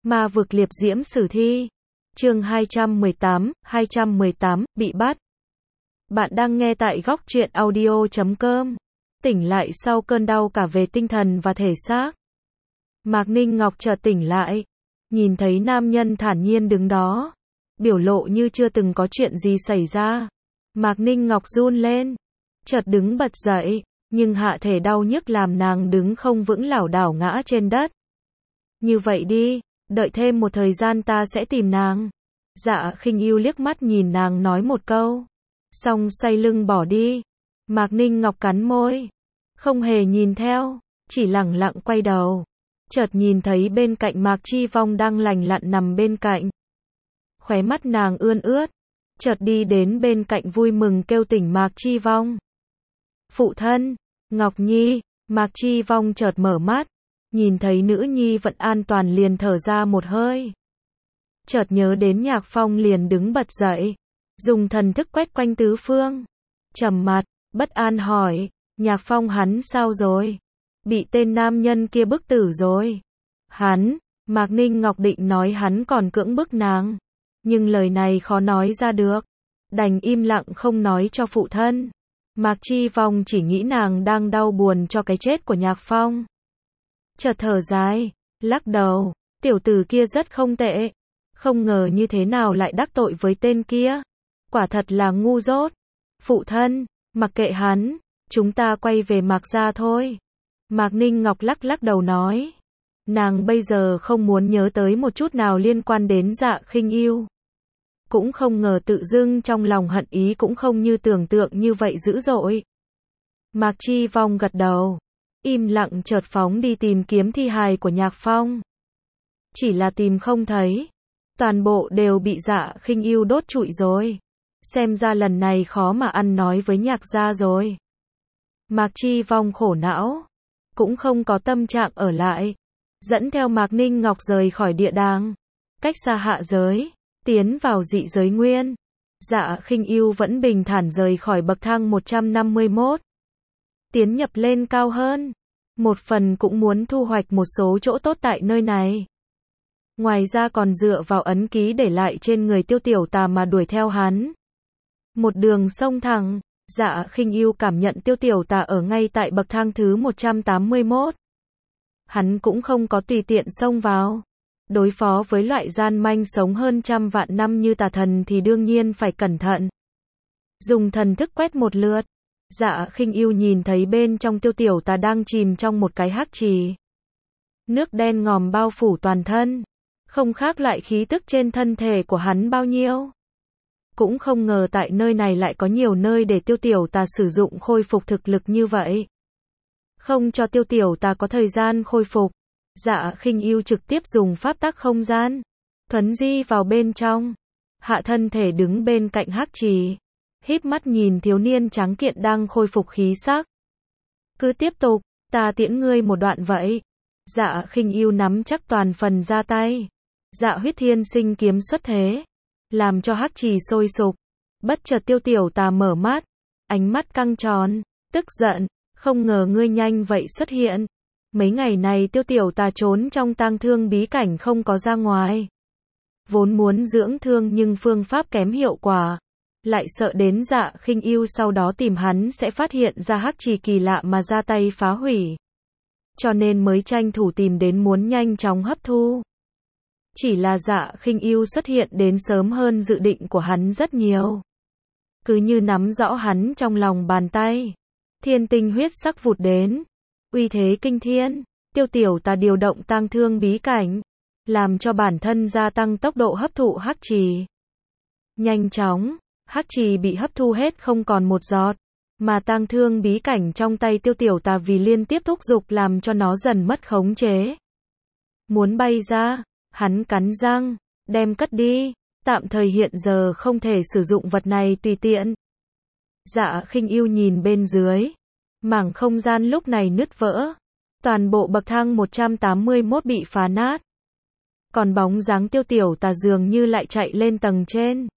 Ma vực liệp diễm sử thi. Chương 218, bị bắt. Bạn đang nghe tại góc truyện audio.com. Tỉnh lại sau cơn đau cả về tinh thần và thể xác. Mạc Ninh Ngọc chợt tỉnh lại, nhìn thấy nam nhân thản nhiên đứng đó, biểu lộ như chưa từng có chuyện gì xảy ra. Mạc Ninh Ngọc run lên, chợt đứng bật dậy, nhưng hạ thể đau nhức làm nàng đứng không vững, lảo đảo ngã trên đất. Như vậy đi, đợi thêm một thời gian ta sẽ tìm nàng. Dạ Khinh Ưu liếc mắt nhìn nàng nói một câu, xong xoay lưng bỏ đi. Mạc Ninh Ngọc cắn môi, không hề nhìn theo, chỉ lẳng lặng quay đầu. Chợt nhìn thấy bên cạnh Mạc Chi Vong đang lành lặn nằm bên cạnh. Khóe mắt nàng ươn ướt, chợt đi đến bên cạnh vui mừng kêu tỉnh Mạc Chi Vong. Phụ thân, Ngọc Nhi. Mạc Chi Vong chợt mở mắt, nhìn thấy nữ nhi vẫn an toàn liền thở ra một hơi. Chợt nhớ đến Nhạc Phong liền đứng bật dậy, dùng thần thức quét quanh tứ phương. Trầm mặt, bất an hỏi, Nhạc Phong hắn sao rồi? Bị tên nam nhân kia bức tử rồi. Hắn, Mạc Ninh Ngọc định nói hắn còn cưỡng bức nàng, nhưng lời này khó nói ra được, đành im lặng không nói cho phụ thân. Mạc Chi Vong chỉ nghĩ nàng đang đau buồn cho cái chết của Nhạc Phong. Chợt thở dài, lắc đầu, tiểu tử kia rất không tệ, không ngờ như thế nào lại đắc tội với tên kia, quả thật là ngu dốt. Phụ thân, mặc kệ hắn, chúng ta quay về Mạc gia thôi. Mạc Ninh Ngọc lắc lắc đầu nói, nàng bây giờ không muốn nhớ tới một chút nào liên quan đến Dạ Khinh Ưu. Cũng không ngờ tự dưng trong lòng hận ý cũng không như tưởng tượng như vậy dữ dội. Mạc Chi Vong gật đầu, im lặng chợt phóng đi tìm kiếm thi hài của Nhạc Phong. Chỉ là tìm không thấy, toàn bộ đều bị Dạ Khinh Ưu đốt trụi rồi. Xem ra lần này khó mà ăn nói với Nhạc gia rồi. Mạc Chi Vong khổ não, cũng không có tâm trạng ở lại, dẫn theo Mạc Ninh Ngọc rời khỏi địa đàng, cách xa hạ giới, tiến vào dị giới nguyên. Dạ Khinh Ưu vẫn bình thản rời khỏi bậc thang 151, tiến nhập lên cao hơn. Một phần cũng muốn thu hoạch một số chỗ tốt tại nơi này. Ngoài ra còn dựa vào ấn ký để lại trên người Tiêu Tiểu Tà mà đuổi theo hắn. Một đường sông thẳng, Dạ Khinh Ưu cảm nhận Tiêu Tiểu Tà ở ngay tại bậc thang thứ 181. Hắn cũng không có tùy tiện xông vào. Đối phó với loại gian manh sống hơn trăm vạn năm như tà thần thì đương nhiên phải cẩn thận. Dùng thần thức quét một lượt, Dạ Khinh Ưu nhìn thấy bên trong Tiêu Tiểu Tà đang chìm trong một cái hắc trì. Nước đen ngòm bao phủ toàn thân, không khác loại khí tức trên thân thể của hắn bao nhiêu. Cũng không ngờ tại nơi này lại có nhiều nơi để Tiêu Tiểu Tà sử dụng khôi phục thực lực như vậy. Không cho Tiêu Tiểu Tà có thời gian khôi phục, Dạ Khinh Ưu trực tiếp dùng pháp tắc không gian, thuấn di vào bên trong, hạ thân thể đứng bên cạnh hắc trì, híp mắt nhìn thiếu niên trắng kiện đang khôi phục khí sắc. Cứ tiếp tục, ta tiễn ngươi một đoạn vậy. Dạ Khinh Ưu nắm chắc toàn phần ra tay, Dạ Huyết Thiên Sinh kiếm xuất thế, làm cho hắc trì sôi sục. Bất chợt Tiêu Tiểu Tà mở mắt, ánh mắt căng tròn, tức giận, không ngờ ngươi nhanh vậy xuất hiện. Mấy ngày này Tiêu Tiểu Tà trốn trong tang thương bí cảnh không có ra ngoài. Vốn muốn dưỡng thương nhưng phương pháp kém hiệu quả, lại sợ đến Dạ Khinh Ưu sau đó tìm hắn sẽ phát hiện ra hắc trì kỳ lạ mà ra tay phá hủy. Cho nên mới tranh thủ tìm đến muốn nhanh chóng hấp thu. Chỉ là Dạ Khinh Ưu xuất hiện đến sớm hơn dự định của hắn rất nhiều. Cứ như nắm rõ hắn trong lòng bàn tay. Thiên tinh huyết sắc vụt đến, uy thế kinh thiên. Tiêu Tiểu Tà điều động tang thương bí cảnh, làm cho bản thân gia tăng tốc độ hấp thụ hắc trì. Nhanh chóng, hắc trì bị hấp thu hết không còn một giọt, mà tang thương bí cảnh trong tay Tiêu Tiểu Tà vì liên tiếp thúc giục làm cho nó dần mất khống chế. Muốn bay ra, hắn cắn răng, đem cất đi, tạm thời hiện giờ không thể sử dụng vật này tùy tiện. Dạ Khinh Ưu nhìn bên dưới, mảng không gian lúc này nứt vỡ, toàn bộ bậc thang 181 bị phá nát. Còn bóng dáng Tiêu Tiểu Tà dường như lại chạy lên tầng trên.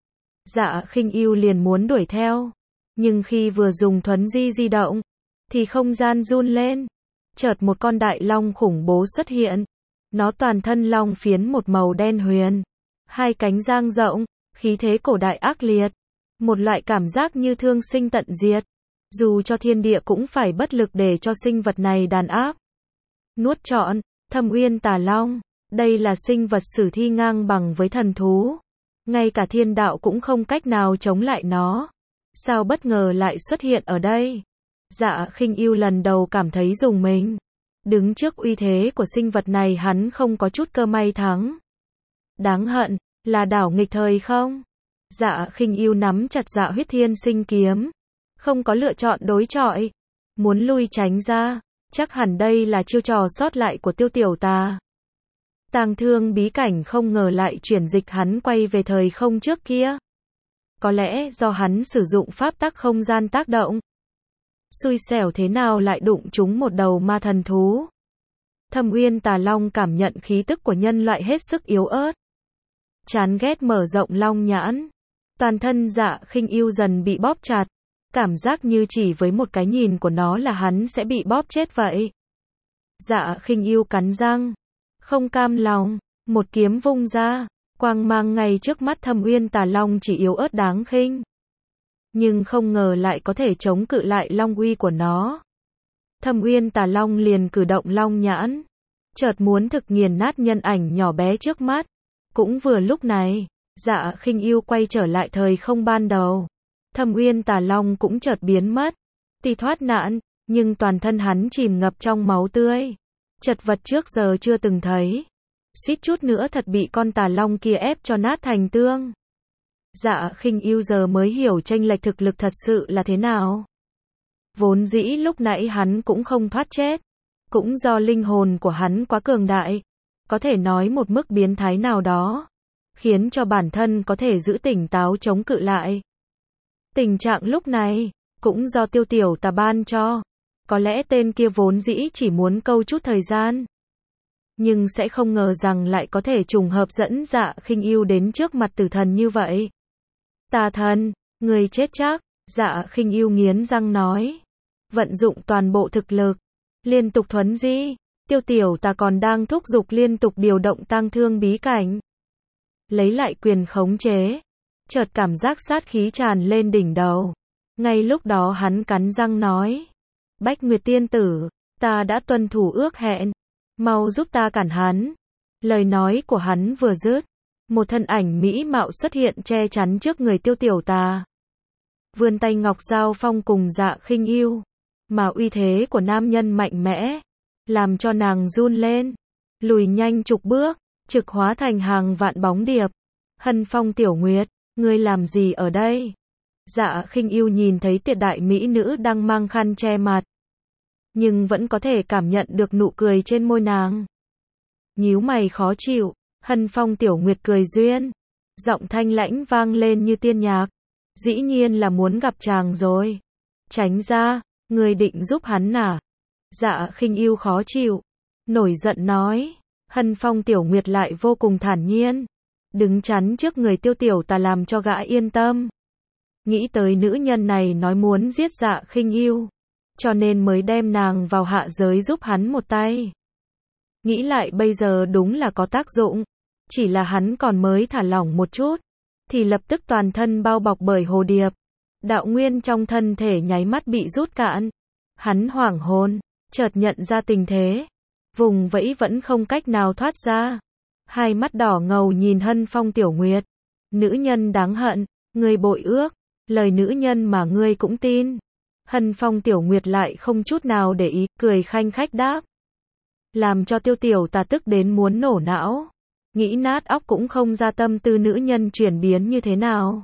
Dạ Khinh Ưu liền muốn đuổi theo, nhưng khi vừa dùng thuấn di động, thì không gian run lên. Chợt một con đại long khủng bố xuất hiện. Nó toàn thân long phiến một màu đen huyền, hai cánh dang rộng, khí thế cổ đại ác liệt, một loại cảm giác như thương sinh tận diệt. Dù cho thiên địa cũng phải bất lực để cho sinh vật này đàn áp. Nuốt trọn, Thâm Uyên Tà Long, đây là sinh vật sử thi ngang bằng với thần thú. Ngay cả thiên đạo cũng không cách nào chống lại nó. Sao bất ngờ lại xuất hiện ở đây? Dạ Khinh Ưu lần đầu cảm thấy rùng mình. Đứng trước uy thế của sinh vật này hắn không có chút cơ may thắng. Đáng hận, là đảo nghịch thời không? Dạ Khinh Ưu nắm chặt Dạ Huyết Thiên Sinh kiếm. Không có lựa chọn đối chọi. Muốn lui tránh ra. Chắc hẳn đây là chiêu trò sót lại của Tiêu Tiểu Tà. Tang Thương bí cảnh không ngờ lại chuyển dịch hắn quay về thời không trước kia. Có lẽ do hắn sử dụng pháp tắc không gian tác động. Xui xẻo thế nào lại đụng trúng một đầu ma thần thú. Thâm Uyên Tà Long cảm nhận khí tức của nhân loại hết sức yếu ớt. Chán ghét mở rộng long nhãn. Toàn thân Dạ Khinh Ưu dần bị bóp chặt. Cảm giác như chỉ với một cái nhìn của nó là hắn sẽ bị bóp chết vậy. Dạ Khinh Ưu cắn răng. Không cam lòng, một kiếm vung ra. Quang mang ngay trước mắt Thâm Uyên Tà Long chỉ yếu ớt đáng khinh. Nhưng không ngờ lại có thể chống cự lại long uy của nó. Thâm Uyên Tà Long liền cử động long nhãn. Chợt muốn thực nghiền nát nhân ảnh nhỏ bé trước mắt. Cũng vừa lúc này, Dạ Khinh Ưu quay trở lại thời không ban đầu. Thâm Uyên Tà Long cũng chợt biến mất. Tuy thoát nạn, nhưng toàn thân hắn chìm ngập trong máu tươi. Chật vật trước giờ chưa từng thấy. Suýt chút nữa thật bị con tà long kia ép cho nát thành tương. Dạ Khinh Ưu giờ mới hiểu chênh lệch thực lực thật sự là thế nào. Vốn dĩ lúc nãy hắn cũng không thoát chết. Cũng do linh hồn của hắn quá cường đại. Có thể nói một mức biến thái nào đó. Khiến cho bản thân có thể giữ tỉnh táo chống cự lại. Tình trạng lúc này, cũng do Tiêu Tiểu Tà ban cho. Có lẽ tên kia vốn dĩ chỉ muốn câu chút thời gian. Nhưng sẽ không ngờ rằng lại có thể trùng hợp dẫn Dạ Khinh Ưu đến trước mặt tử thần như vậy. Tà thần, người chết chắc, Dạ Khinh Ưu nghiến răng nói. Vận dụng toàn bộ thực lực, liên tục thuấn di, Tiêu Tiểu Tà còn đang thúc giục liên tục điều động tang thương bí cảnh. Lấy lại quyền khống chế, chợt cảm giác sát khí tràn lên đỉnh đầu. Ngay lúc đó hắn cắn răng nói. Bách Nguyệt Tiên Tử, ta đã tuân thủ ước hẹn. Mau giúp ta cản hắn. Lời nói của hắn vừa dứt. Một thân ảnh mỹ mạo xuất hiện che chắn trước người Tiêu Tiểu Tà. Vươn tay ngọc giao phong cùng Dạ Khinh Ưu. Mà uy thế của nam nhân mạnh mẽ. Làm cho nàng run lên. Lùi nhanh chục bước. Trực hóa thành hàng vạn bóng điệp. Hân Phong Tiểu Nguyệt, ngươi làm gì ở đây? Dạ Khinh Ưu nhìn thấy tuyệt đại mỹ nữ đang mang khăn che mặt. Nhưng vẫn có thể cảm nhận được nụ cười trên môi nàng. Nhíu mày khó chịu, Hân Phong Tiểu Nguyệt cười duyên. Giọng thanh lãnh vang lên như tiên nhạc. Dĩ nhiên là muốn gặp chàng rồi. Tránh ra, ngươi định giúp hắn à? Dạ Khinh Ưu khó chịu. Nổi giận nói. Hân Phong Tiểu Nguyệt lại vô cùng thản nhiên. Đứng chắn trước người Tiêu Tiểu Tà làm cho gã yên tâm. Nghĩ tới nữ nhân này nói muốn giết Dạ Khinh Ưu. Cho nên mới đem nàng vào hạ giới giúp hắn một tay. Nghĩ lại bây giờ đúng là có tác dụng. Chỉ là hắn còn mới thả lỏng một chút. Thì lập tức toàn thân bao bọc bởi hồ điệp. Đạo nguyên trong thân thể nháy mắt bị rút cạn. Hắn hoảng hồn, chợt nhận ra tình thế. Vùng vẫy vẫn không cách nào thoát ra. Hai mắt đỏ ngầu nhìn Hân Phong Tiểu Nguyệt. Nữ nhân đáng hận, ngươi bội ước. Lời nữ nhân mà ngươi cũng tin. Hân Phong Tiểu Nguyệt lại không chút nào để ý, cười khanh khách đáp. Làm cho Tiêu Tiểu Tà tức đến muốn nổ não. Nghĩ nát óc cũng không ra tâm tư nữ nhân chuyển biến như thế nào.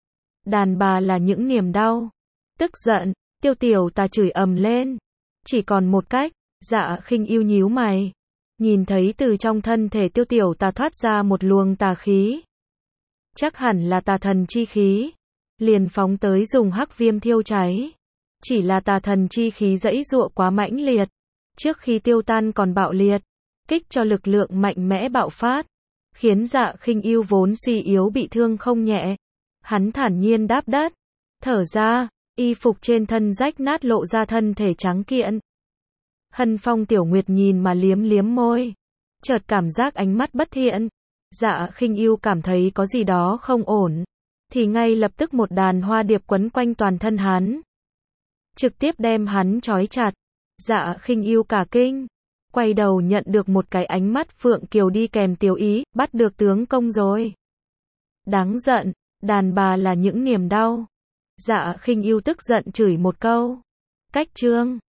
Đàn bà là những niềm đau. Tức giận, Tiêu Tiểu Tà chửi ầm lên. Chỉ còn một cách, Dạ Khinh Ưu nhíu mày. Nhìn thấy từ trong thân thể Tiêu Tiểu Tà thoát ra một luồng tà khí. Chắc hẳn là tà thần chi khí. Liền phóng tới dùng hắc viêm thiêu cháy. Chỉ là tà thần chi khí giãy giụa quá mãnh liệt. Trước khi tiêu tan còn bạo liệt. Kích cho lực lượng mạnh mẽ bạo phát. Khiến Dạ Khinh Ưu vốn suy yếu bị thương không nhẹ. Hắn thản nhiên đáp đất. Thở ra, y phục trên thân rách nát lộ ra thân thể trắng kiện. Hân Phong Tiểu Nguyệt nhìn mà liếm liếm môi. chợt cảm giác ánh mắt bất thiện. Dạ Khinh Yêu cảm thấy có gì đó không ổn, thì ngay lập tức một đàn hoa điệp quấn quanh toàn thân hắn, trực tiếp đem hắn trói chặt. Dạ Khinh Yêu cả kinh, quay đầu nhận được một cái ánh mắt Phượng Kiều đi kèm tiểu ý, bắt được tướng công rồi. Đáng giận, đàn bà là những niềm đau. Dạ Khinh Yêu tức giận chửi một câu. Cách chương